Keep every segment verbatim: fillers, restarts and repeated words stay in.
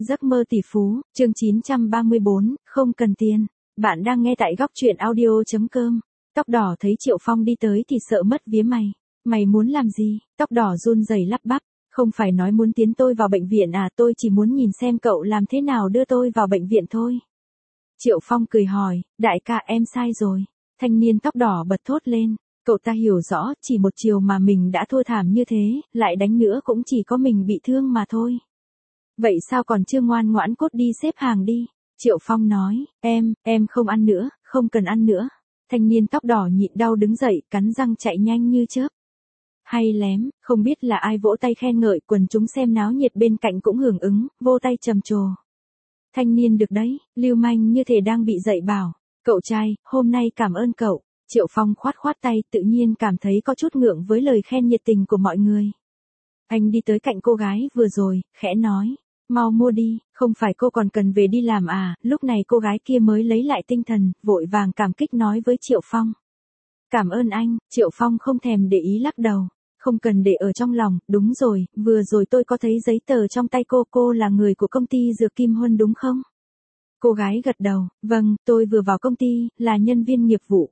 Giấc mơ tỷ phú, chương chín trăm ba mươi bốn, không cần tiền. Bạn đang nghe tại góc truyện audio chấm com. Tóc đỏ thấy Triệu Phong đi tới thì sợ mất vía mày. Mày muốn làm gì? Tóc đỏ run rẩy lắp bắp. Không phải nói muốn tiến tôi vào bệnh viện à, tôi chỉ muốn nhìn xem cậu làm thế nào đưa tôi vào bệnh viện thôi. Triệu Phong cười hỏi, đại ca em sai rồi. Thanh niên tóc đỏ bật thốt lên. Cậu ta hiểu rõ, chỉ một chiều mà mình đã thua thảm như thế, lại đánh nữa cũng chỉ có mình bị thương mà thôi. Vậy sao còn chưa ngoan ngoãn cốt đi xếp hàng đi? Triệu Phong nói, em, em không ăn nữa, không cần ăn nữa. Thanh niên tóc đỏ nhịn đau đứng dậy, cắn răng chạy nhanh như chớp. Hay lém, không biết là ai vỗ tay khen ngợi, quần chúng xem náo nhiệt bên cạnh cũng hưởng ứng, vô tay trầm trồ. Thanh niên được đấy, lưu manh như thể đang bị dạy bảo. Cậu trai, hôm nay cảm ơn cậu. Triệu Phong khoát khoát tay, tự nhiên cảm thấy có chút ngượng với lời khen nhiệt tình của mọi người. Anh đi tới cạnh cô gái vừa rồi, khẽ nói, mau mua đi, không phải cô còn cần về đi làm à? Lúc này cô gái kia mới lấy lại tinh thần, vội vàng cảm kích nói với Triệu Phong. Cảm ơn anh. Triệu Phong không thèm để ý lắc đầu. Không cần để ở trong lòng, đúng rồi, vừa rồi tôi có thấy giấy tờ trong tay cô, cô là người của công ty Dược Kim Huân đúng không? Cô gái gật đầu, vâng, tôi vừa vào công ty, là nhân viên nghiệp vụ.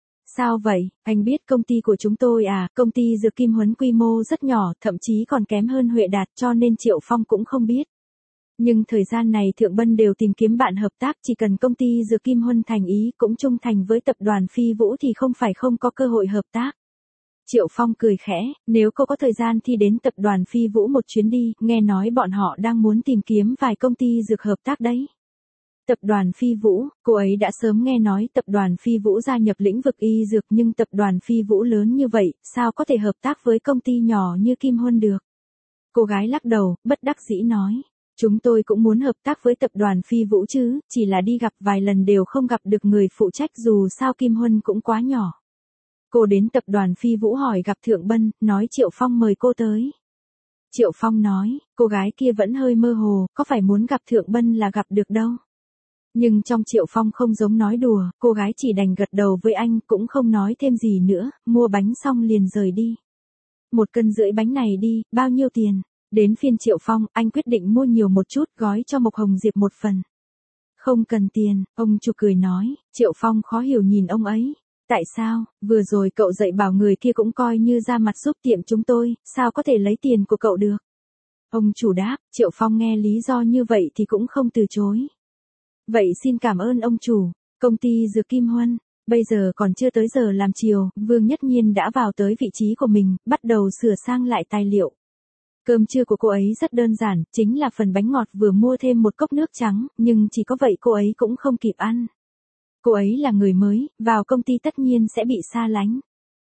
Sao vậy, anh biết công ty của chúng tôi à? Công ty Dược Kim Huân quy mô rất nhỏ, thậm chí còn kém hơn Huệ Đạt, cho nên Triệu Phong cũng không biết. Nhưng thời gian này Thượng Bân đều tìm kiếm bạn hợp tác, chỉ cần công ty Dược Kim Huân thành ý cũng trung thành với tập đoàn Phi Vũ thì không phải không có cơ hội hợp tác. Triệu Phong cười khẽ, nếu cô có thời gian thì đến tập đoàn Phi Vũ một chuyến đi, nghe nói bọn họ đang muốn tìm kiếm vài công ty dược hợp tác đấy. Tập đoàn Phi Vũ, cô ấy đã sớm nghe nói tập đoàn Phi Vũ gia nhập lĩnh vực y dược, nhưng tập đoàn Phi Vũ lớn như vậy, sao có thể hợp tác với công ty nhỏ như Kim Huân được? Cô gái lắc đầu, bất đắc dĩ nói, chúng tôi cũng muốn hợp tác với tập đoàn Phi Vũ chứ, chỉ là đi gặp vài lần đều không gặp được người phụ trách, dù sao Kim Huân cũng quá nhỏ. Cô đến tập đoàn Phi Vũ hỏi gặp Thượng Bân, nói Triệu Phong mời cô tới. Triệu Phong nói, cô gái kia vẫn hơi mơ hồ, có phải muốn gặp Thượng Bân là gặp được đâu. Nhưng trong Triệu Phong không giống nói đùa, cô gái chỉ đành gật đầu với anh, cũng không nói thêm gì nữa, mua bánh xong liền rời đi. Một cân rưỡi bánh này đi, bao nhiêu tiền? Đến phiên Triệu Phong, anh quyết định mua nhiều một chút, gói cho Mộc Hồng Diệp một phần. Không cần tiền, ông chủ cười nói. Triệu Phong khó hiểu nhìn ông ấy. Tại sao, vừa rồi cậu dạy bảo người kia cũng coi như ra mặt giúp tiệm chúng tôi, sao có thể lấy tiền của cậu được? Ông chủ đáp. Triệu Phong nghe lý do như vậy thì cũng không từ chối. Vậy xin cảm ơn ông chủ. Công ty Dược Kim Huân. Bây giờ còn chưa tới giờ làm chiều, Vương Nhất Nhiên đã vào tới vị trí của mình, bắt đầu sửa sang lại tài liệu. Cơm trưa của cô ấy rất đơn giản, chính là phần bánh ngọt vừa mua thêm một cốc nước trắng, nhưng chỉ có vậy cô ấy cũng không kịp ăn. Cô ấy là người mới, vào công ty tất nhiên sẽ bị xa lánh.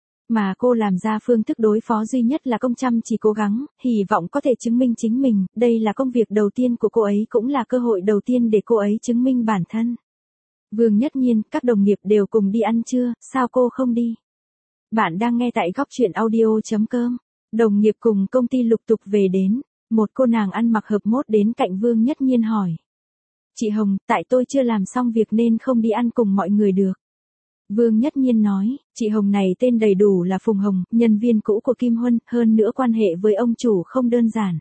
Mà cô làm ra phương thức đối phó duy nhất là công chăm chỉ cố gắng, hy vọng có thể chứng minh chính mình, đây là công việc đầu tiên của cô ấy cũng là cơ hội đầu tiên để cô ấy chứng minh bản thân. Vương Nhất Nhiên, các đồng nghiệp đều cùng đi ăn trưa, sao cô không đi? Bạn đang nghe tại góc truyện audio chấm com. Đồng nghiệp cùng công ty lục tục về đến, một cô nàng ăn mặc hợp mốt đến cạnh Vương Nhất Nhiên hỏi. Chị Hồng, tại tôi chưa làm xong việc nên không đi ăn cùng mọi người được. Vương Nhất Nhiên nói, chị Hồng này tên đầy đủ là Phùng Hồng, nhân viên cũ của Kim Huân, hơn nữa quan hệ với ông chủ không đơn giản.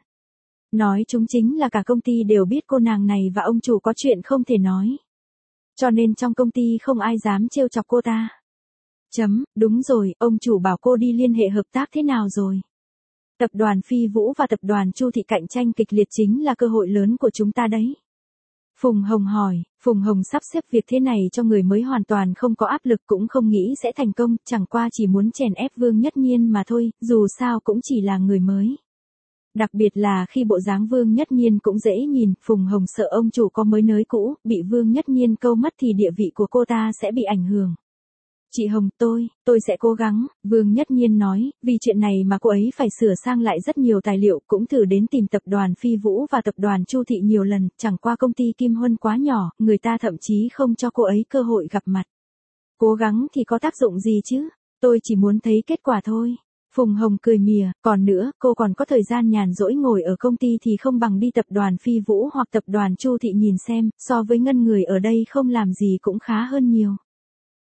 Nói chúng chính là cả công ty đều biết cô nàng này và ông chủ có chuyện không thể nói. Cho nên trong công ty không ai dám trêu chọc cô ta. Chấm, đúng rồi, ông chủ bảo cô đi liên hệ hợp tác thế nào rồi? Tập đoàn Phi Vũ và tập đoàn Chu Thị cạnh tranh kịch liệt chính là cơ hội lớn của chúng ta đấy. Phùng Hồng hỏi, Phùng Hồng sắp xếp việc thế này cho người mới hoàn toàn không có áp lực, cũng không nghĩ sẽ thành công, chẳng qua chỉ muốn chèn ép Vương Nhất Nhiên mà thôi, dù sao cũng chỉ là người mới. Đặc biệt là khi bộ dáng Vương Nhất Nhiên cũng dễ nhìn, Phùng Hồng sợ ông chủ có mới nới cũ, bị Vương Nhất Nhiên câu mất thì địa vị của cô ta sẽ bị ảnh hưởng. Chị Hồng, tôi, tôi sẽ cố gắng, Vương Nhất Nhiên nói, vì chuyện này mà cô ấy phải sửa sang lại rất nhiều tài liệu, cũng thử đến tìm tập đoàn Phi Vũ và tập đoàn Chu Thị nhiều lần, chẳng qua công ty Kim Huân quá nhỏ, người ta thậm chí không cho cô ấy cơ hội gặp mặt. Cố gắng thì có tác dụng gì chứ, tôi chỉ muốn thấy kết quả thôi. Phùng Hồng cười mỉa, còn nữa, cô còn có thời gian nhàn rỗi ngồi ở công ty thì không bằng đi tập đoàn Phi Vũ hoặc tập đoàn Chu Thị nhìn xem, so với ngân người ở đây không làm gì cũng khá hơn nhiều.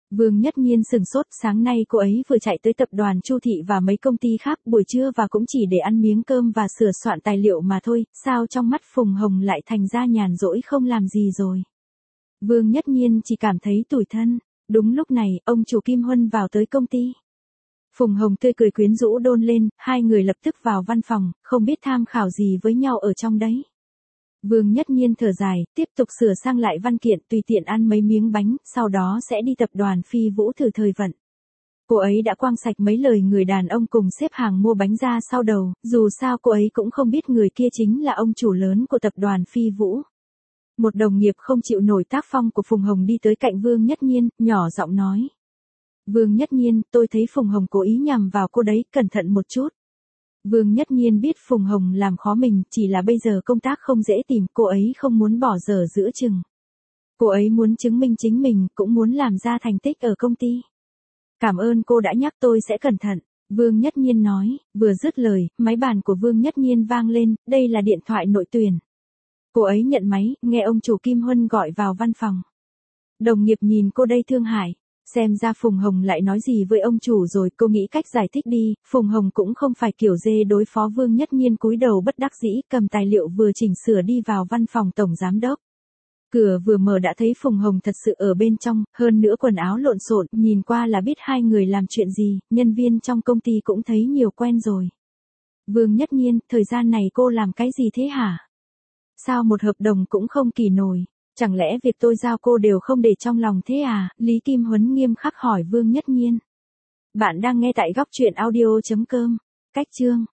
Vương Nhất Nhiên sừng sốt, sáng nay cô ấy vừa chạy tới tập đoàn Chu Thị và mấy công ty khác, buổi trưa và cũng chỉ để ăn miếng cơm và sửa soạn tài liệu mà thôi, sao trong mắt Phùng Hồng lại thành ra nhàn rỗi không làm gì rồi. Vương Nhất Nhiên chỉ cảm thấy tủi thân. Đúng lúc này, ông chủ Kim Huân vào tới công ty. Phùng Hồng tươi cười quyến rũ đôn lên, hai người lập tức vào văn phòng, không biết tham khảo gì với nhau ở trong đấy. Vương Nhất Nhiên thở dài, tiếp tục sửa sang lại văn kiện, tùy tiện ăn mấy miếng bánh, sau đó sẽ đi tập đoàn Phi Vũ thử thời vận. Cô ấy đã quăng sạch mấy lời người đàn ông cùng xếp hàng mua bánh ra sau đầu, dù sao cô ấy cũng không biết người kia chính là ông chủ lớn của tập đoàn Phi Vũ. Một đồng nghiệp không chịu nổi tác phong của Phùng Hồng đi tới cạnh Vương Nhất Nhiên, nhỏ giọng nói. Vương Nhất Nhiên, tôi thấy Phùng Hồng cố ý nhằm vào cô đấy, cẩn thận một chút. Vương Nhất Nhiên biết Phùng Hồng làm khó mình, chỉ là bây giờ công tác không dễ tìm, cô ấy không muốn bỏ dở giữa chừng. Cô ấy muốn chứng minh chính mình, cũng muốn làm ra thành tích ở công ty. Cảm ơn cô đã nhắc, tôi sẽ cẩn thận. Vương Nhất Nhiên nói, vừa dứt lời, máy bàn của Vương Nhất Nhiên vang lên, đây là điện thoại nội tuyển. Cô ấy nhận máy, nghe ông chủ Kim Huân gọi vào văn phòng. Đồng nghiệp nhìn cô đây thương hại. Xem ra Phùng Hồng lại nói gì với ông chủ rồi, cô nghĩ cách giải thích đi, Phùng Hồng cũng không phải kiểu dê đối phó. Vương Nhất Nhiên cúi đầu bất đắc dĩ, cầm tài liệu vừa chỉnh sửa đi vào văn phòng tổng giám đốc. Cửa vừa mở đã thấy Phùng Hồng thật sự ở bên trong, hơn nữa quần áo lộn xộn, nhìn qua là biết hai người làm chuyện gì, nhân viên trong công ty cũng thấy nhiều quen rồi. Vương Nhất Nhiên, thời gian này cô làm cái gì thế hả? Sao một hợp đồng cũng không ký nổi? Chẳng lẽ việc tôi giao cô đều không để trong lòng thế à? Lý Kim Huấn nghiêm khắc hỏi Vương Nhất Nhiên. Bạn đang nghe tại góc truyện audio chấm com. Cách chương